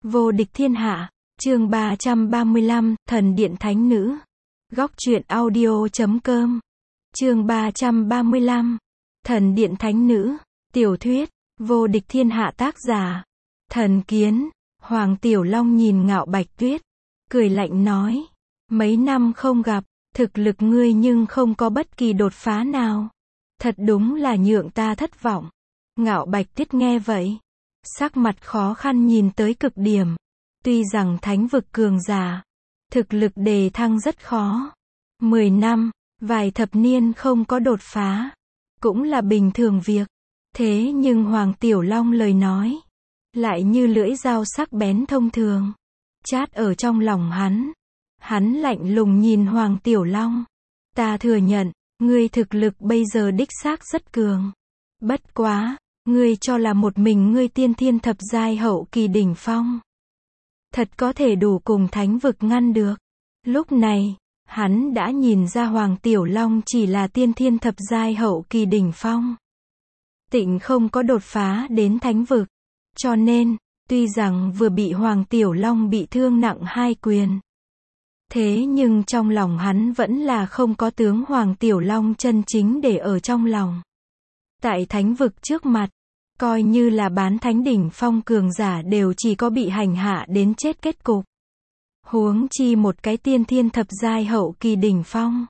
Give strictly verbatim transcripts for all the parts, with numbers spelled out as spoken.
Vô địch thiên hạ, chương ba trăm ba mươi lăm, thần điện thánh nữ. Góc truyện audio chấm com. Chương ba trăm ba mươi lăm, thần điện thánh nữ. Tiểu thuyết, vô địch thiên hạ tác giả. Thần Kiến. Hoàng Tiểu Long nhìn Ngạo Bạch Tuyết, cười lạnh nói. Mấy năm không gặp, thực lực ngươi nhưng không có bất kỳ đột phá nào. Thật đúng là nhượng ta thất vọng. Ngạo Bạch Tuyết nghe vậy, sắc mặt khó khăn nhìn tới cực điểm. Tuy rằng thánh vực cường giả, thực lực đề thăng rất khó. Mười năm, vài thập niên không có đột phá, cũng là bình thường việc. Thế nhưng Hoàng Tiểu Long lời nói, lại như lưỡi dao sắc bén thông thường, chát ở trong lòng hắn. Hắn lạnh lùng nhìn Hoàng Tiểu Long. Ta thừa nhận, ngươi thực lực bây giờ đích xác rất cường. Bất quá, ngươi cho là một mình ngươi tiên thiên thập giai hậu kỳ đỉnh phong, thật có thể đủ cùng thánh vực ngăn được. Lúc này, hắn đã nhìn ra Hoàng Tiểu Long chỉ là tiên thiên thập giai hậu kỳ đỉnh phong, tịnh không có đột phá đến thánh vực. Cho nên, tuy rằng vừa bị Hoàng Tiểu Long bị thương nặng hai quyền, thế nhưng trong lòng hắn vẫn là không có tướng Hoàng Tiểu Long chân chính để ở trong lòng. Tại thánh vực trước mặt, coi như là bán thánh đỉnh phong cường giả đều chỉ có bị hành hạ đến chết kết cục. Huống chi một cái tiên thiên thập giai hậu kỳ đỉnh phong.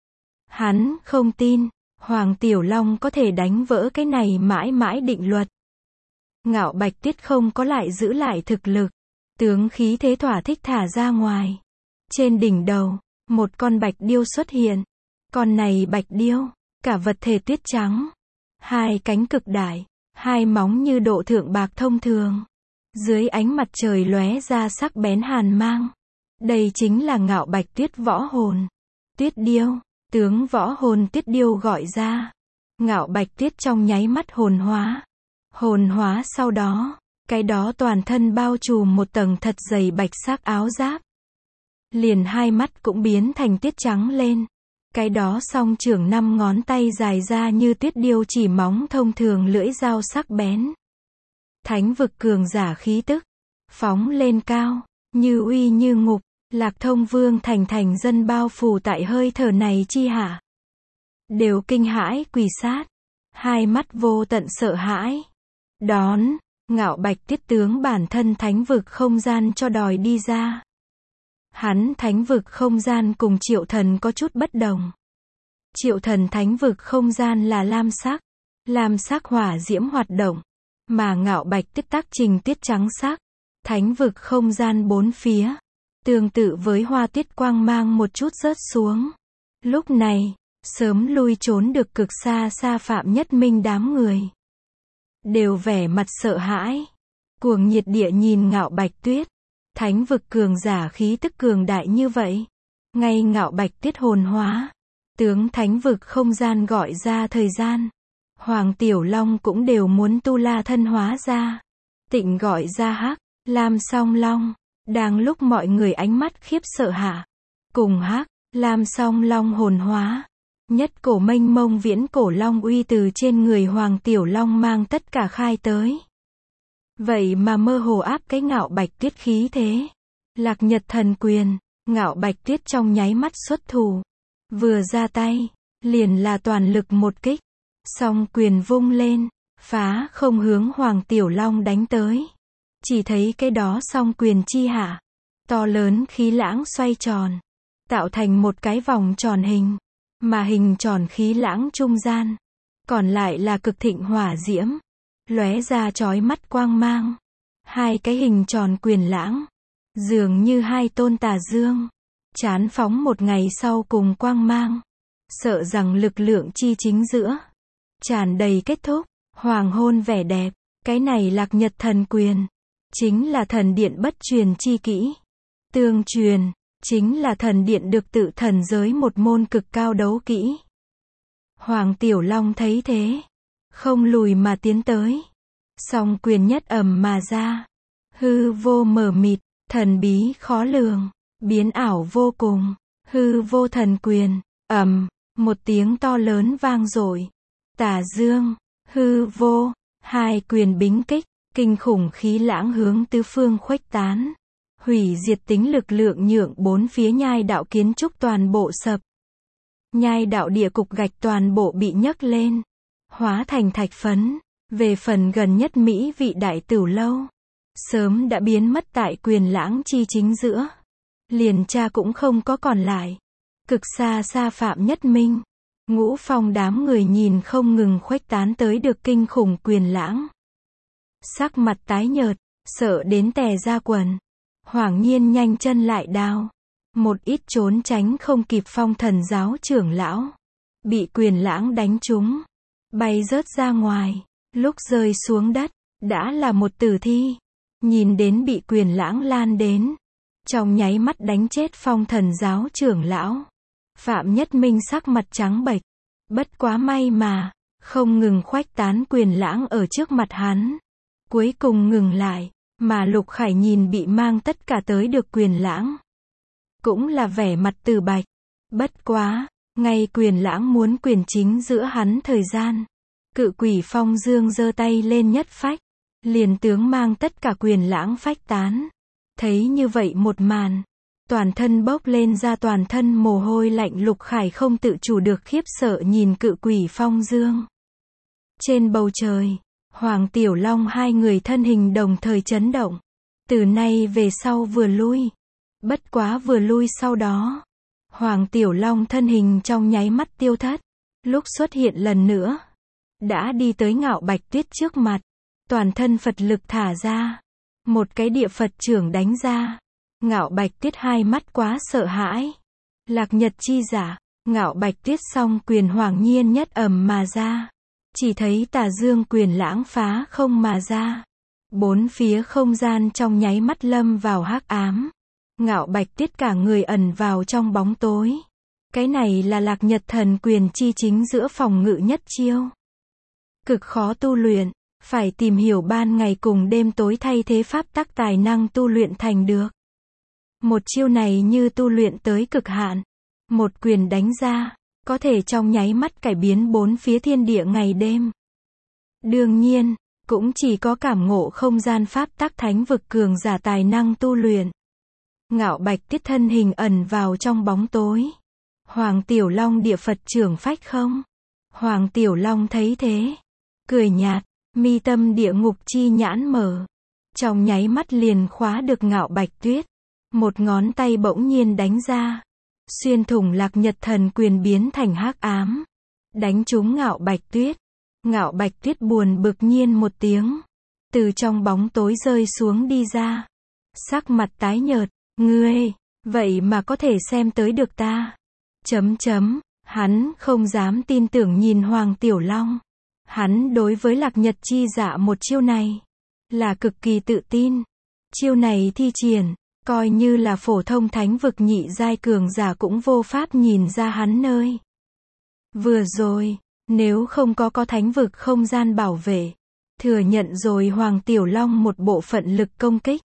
Hắn không tin, Hoàng Tiểu Long có thể đánh vỡ cái này mãi mãi định luật. Ngạo Bạch Tuyết không có lại giữ lại thực lực, tướng khí thế thỏa thích thả ra ngoài. Trên đỉnh đầu, một con bạch điêu xuất hiện. Con này bạch điêu, cả vật thể tuyết trắng, hai cánh cực đại, hai móng như độ thượng bạc thông thường. Dưới ánh mặt trời lóe ra sắc bén hàn mang. Đây chính là Ngạo Bạch Tuyết võ hồn. Tuyết điêu, tướng võ hồn tuyết điêu gọi ra. Ngạo Bạch Tuyết trong nháy mắt hồn hóa. Hồn hóa sau đó, cái đó toàn thân bao trùm một tầng thật dày bạch sắc áo giáp. Liền hai mắt cũng biến thành tuyết trắng lên. Cái đó song trưởng năm ngón tay dài ra như tuyết điêu chỉ móng thông thường lưỡi dao sắc bén. Thánh vực cường giả khí tức, phóng lên cao, như uy như ngục. Lạc Thông Vương thành thành dân bao phủ tại hơi thở này chi hạ, đều kinh hãi quỳ sát, hai mắt vô tận sợ hãi. Đón, Ngạo Bạch Tuyết tướng bản thân thánh vực không gian cho đòi đi ra. Hắn thánh vực không gian cùng Triệu Thần có chút bất đồng. Triệu Thần thánh vực không gian là lam sắc, lam sắc hỏa diễm hoạt động, mà Ngạo Bạch Tuyết tác trình tuyết trắng sắc. Thánh vực không gian bốn phía, tương tự với hoa tuyết quang mang một chút rớt xuống. Lúc này, sớm lui trốn được cực xa xa Phạm Nhất Minh đám người, đều vẻ mặt sợ hãi, cuồng nhiệt địa nhìn Ngạo Bạch Tuyết. Thánh vực cường giả khí tức cường đại như vậy, ngay Ngạo Bạch Tuyết hồn hóa, tướng thánh vực không gian gọi ra thời gian, Hoàng Tiểu Long cũng đều muốn tu la thân hóa ra, tịnh gọi ra hắc, lam song long. Đang lúc mọi người ánh mắt khiếp sợ hạ, cùng hắc, lam song long hồn hóa, nhất cổ mênh mông viễn cổ long uy từ trên người Hoàng Tiểu Long mang tất cả khai tới. Vậy mà mơ hồ áp cái Ngạo Bạch Tuyết khí thế. Lạc Nhật thần quyền, Ngạo Bạch Tuyết trong nháy mắt xuất thủ, vừa ra tay, liền là toàn lực một kích, song quyền vung lên, phá không hướng Hoàng Tiểu Long đánh tới. Chỉ thấy cái đó song quyền chi hạ, to lớn khí lãng xoay tròn, tạo thành một cái vòng tròn hình, mà hình tròn khí lãng trung gian, còn lại là cực thịnh hỏa diễm, lóe ra chói mắt quang mang. Hai cái hình tròn quyền lãng, dường như hai tôn tà dương, chán phóng một ngày sau cùng quang mang, sợ rằng lực lượng chi chính giữa, tràn đầy kết thúc, hoàng hôn vẻ đẹp. Cái này Lạc Nhật thần quyền, chính là thần điện bất truyền chi kỹ. Tương truyền, chính là thần điện được tự thần giới một môn cực cao đấu kỹ. Hoàng Tiểu Long thấy thế, không lùi mà tiến tới. Song quyền nhất ầm mà ra. Hư vô mờ mịt, thần bí khó lường, biến ảo vô cùng. Hư vô thần quyền, ầm, một tiếng to lớn vang dội. Tà dương, hư vô, hai quyền bính kích. Kinh khủng khí lãng hướng tứ phương khuếch tán. Hủy diệt tính lực lượng nhượng bốn phía nhai đạo kiến trúc toàn bộ sập. Nhai đạo địa cục gạch toàn bộ bị nhấc lên. Hóa thành thạch phấn. Về phần gần nhất Mỹ vị đại tửu lâu. Sớm đã biến mất tại Quyền Lãng chi chính giữa. Liền cha cũng không có còn lại. Cực xa xa Phạm Nhất Minh. Ngũ Phong đám người nhìn không ngừng khuếch tán tới được kinh khủng Quyền Lãng. Sắc mặt tái nhợt, sợ đến tè ra quần. Hoảng Nhiên nhanh chân lại đao. Một ít trốn tránh không kịp Phong Thần giáo trưởng lão. Bị Quyền Lãng đánh trúng. Bay rớt ra ngoài. Lúc rơi xuống đất, đã là một tử thi. Nhìn đến bị Quyền Lãng lan đến. Trong nháy mắt đánh chết Phong Thần giáo trưởng lão. Phạm Nhất Minh sắc mặt trắng bệch. Bất quá may mà, không ngừng khuếch tán Quyền Lãng ở trước mặt hắn. Cuối cùng ngừng lại, mà Lục Khải nhìn bị mang tất cả tới được Quyền Lãng. Cũng là vẻ mặt từ bạch. Bất quá, ngay Quyền Lãng muốn quyền chính giữa hắn thời gian. Cự quỷ Phong Dương giơ tay lên nhất phách. Liền tướng mang tất cả Quyền Lãng phách tán. Thấy như vậy một màn. Toàn thân bốc lên ra toàn thân mồ hôi lạnh. Lục Khải không tự chủ được khiếp sợ nhìn cự quỷ Phong Dương. Trên bầu trời, Hoàng Tiểu Long hai người thân hình đồng thời chấn động. Từ nay về sau vừa lui. Bất quá vừa lui sau đó. Hoàng Tiểu Long thân hình trong nháy mắt tiêu thất. Lúc xuất hiện lần nữa. Đã đi tới Ngạo Bạch Tuyết trước mặt. Toàn thân Phật lực thả ra. Một cái địa Phật trưởng đánh ra. Ngạo Bạch Tuyết hai mắt quá sợ hãi. Lạc Nhật chi giả. Ngạo Bạch Tuyết song quyền Hoàng Nhiên nhất ầm mà ra. Chỉ thấy tà dương Quyền Lãng phá không mà ra. Bốn phía không gian trong nháy mắt lâm vào hắc ám. Ngạo Bạch Tuyết cả người ẩn vào trong bóng tối. Cái này là Lạc Nhật thần quyền chi chính giữa phòng ngự nhất chiêu. Cực khó tu luyện. Phải tìm hiểu ban ngày cùng đêm tối thay thế pháp tắc tài năng tu luyện thành được. Một chiêu này như tu luyện tới cực hạn. Một quyền đánh ra. Có thể trong nháy mắt cải biến bốn phía thiên địa ngày đêm. Đương nhiên, cũng chỉ có cảm ngộ không gian pháp tắc thánh vực cường giả tài năng tu luyện. Ngạo Bạch Tuyết thân hình ẩn vào trong bóng tối. Hoàng Tiểu Long địa Phật trưởng phách không. Hoàng Tiểu Long thấy thế. Cười nhạt, mi tâm địa ngục chi nhãn mở. Trong nháy mắt liền khóa được Ngạo Bạch Tuyết. Một ngón tay bỗng nhiên đánh ra. Xuyên thủng Lạc Nhật thần quyền biến thành hắc ám. Đánh trúng Ngạo Bạch Tuyết. Ngạo Bạch Tuyết buồn bực nhiên một tiếng. Từ trong bóng tối rơi xuống đi ra. Sắc mặt tái nhợt. Ngươi, vậy mà có thể xem tới được ta. Chấm chấm, hắn không dám tin tưởng nhìn Hoàng Tiểu Long. Hắn đối với Lạc Nhật chi dạ một chiêu này. Là cực kỳ tự tin. Chiêu này thi triển. Coi như là phổ thông thánh vực nhị giai cường giả cũng vô pháp nhìn ra hắn nơi. Vừa rồi, nếu không có có thánh vực không gian bảo vệ, thừa nhận rồi Hoàng Tiểu Long một bộ phận lực công kích.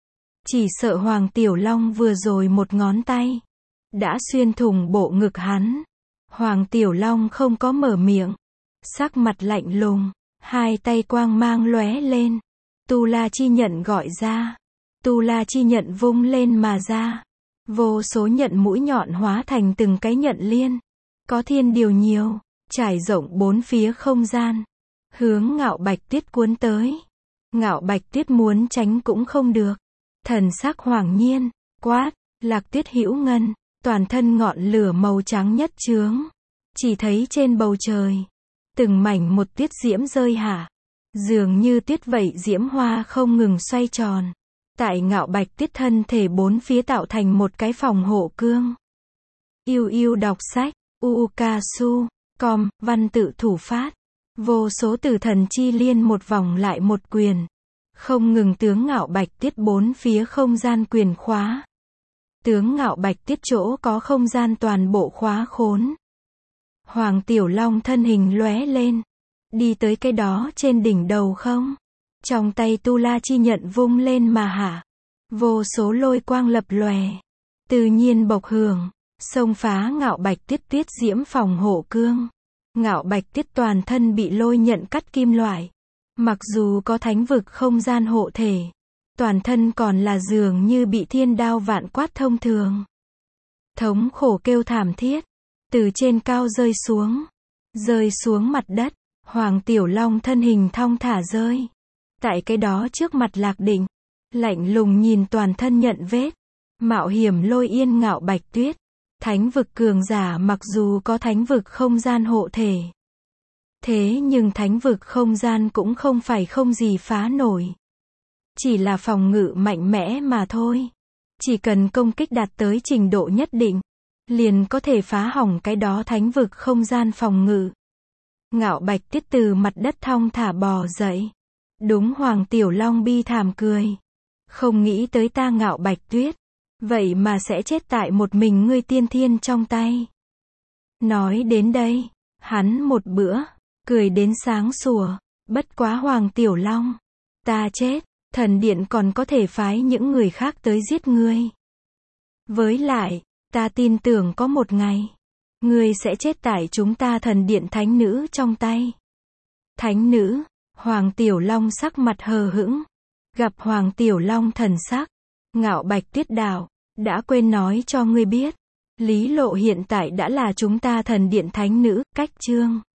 Chỉ sợ Hoàng Tiểu Long vừa rồi một ngón tay, đã xuyên thủng bộ ngực hắn. Hoàng Tiểu Long không có mở miệng, sắc mặt lạnh lùng, hai tay quang mang lóe lên. Tu La chi nhận gọi ra. Tu La chi nhận vung lên mà ra. Vô số nhận mũi nhọn hóa thành từng cái nhận liên. Có thiên điều nhiều, trải rộng bốn phía không gian. Hướng Ngạo Bạch Tuyết cuốn tới. Ngạo Bạch Tuyết muốn tránh cũng không được. Thần sắc Hoàng Nhiên, quát, Lạc Tuyết hữu ngân, toàn thân ngọn lửa màu trắng nhất chướng. Chỉ thấy trên bầu trời, từng mảnh một tuyết diễm rơi hạ. Dường như tuyết vậy diễm hoa không ngừng xoay tròn. Tại Ngạo Bạch Tuyết thân thể bốn phía tạo thành một cái phòng hộ cương. Yêu yêu đọc sách, ukasu, com, văn tự thủ phát. Vô số tử thần chi liên một vòng lại một quyền. Không ngừng tướng Ngạo Bạch Tuyết bốn phía không gian quyền khóa. Tướng Ngạo Bạch Tuyết chỗ có không gian toàn bộ khóa khốn. Hoàng Tiểu Long thân hình lóe lên. Đi tới cái đó trên đỉnh đầu không? Trong tay Tu La chi nhận vung lên mà hả. Vô số lôi quang lập lòe. Tự nhiên bộc hưởng. Xông phá Ngạo Bạch Tuyết tuyết diễm phòng hộ cương. Ngạo Bạch Tuyết toàn thân bị lôi nhận cắt kim loại. Mặc dù có thánh vực không gian hộ thể, toàn thân còn là dường như bị thiên đao vạn quát thông thường. Thống khổ kêu thảm thiết, từ trên cao rơi xuống, rơi xuống mặt đất, Hoàng Tiểu Long thân hình thong thả rơi. Tại cái đó trước mặt Lạc Định, lạnh lùng nhìn toàn thân nhận vết, mạo hiểm lôi yên Ngạo Bạch Tuyết. Thánh vực cường giả mặc dù có thánh vực không gian hộ thể, thế nhưng thánh vực không gian cũng không phải không gì phá nổi. Chỉ là phòng ngự mạnh mẽ mà thôi. Chỉ cần công kích đạt tới trình độ nhất định, liền có thể phá hỏng cái đó thánh vực không gian phòng ngự. Ngạo Bạch Tuyết từ mặt đất thong thả bò dậy. Đúng, Hoàng Tiểu Long bi thảm cười. Không nghĩ tới ta Ngạo Bạch Tuyết, vậy mà sẽ chết tại một mình ngươi tiên thiên trong tay. Nói đến đây, hắn một bữa, cười đến sáng sủa. Bất quá Hoàng Tiểu Long, ta chết, thần điện còn có thể phái những người khác tới giết ngươi. Với lại, ta tin tưởng có một ngày, ngươi sẽ chết tại chúng ta thần điện thánh nữ trong tay. Thánh nữ, Hoàng Tiểu Long sắc mặt hờ hững. Gặp Hoàng Tiểu Long thần sắc, Ngạo Bạch Tuyết đạo, đã quên nói cho ngươi biết, Lý Lộ hiện tại đã là chúng ta thần điện thánh nữ, cách chương.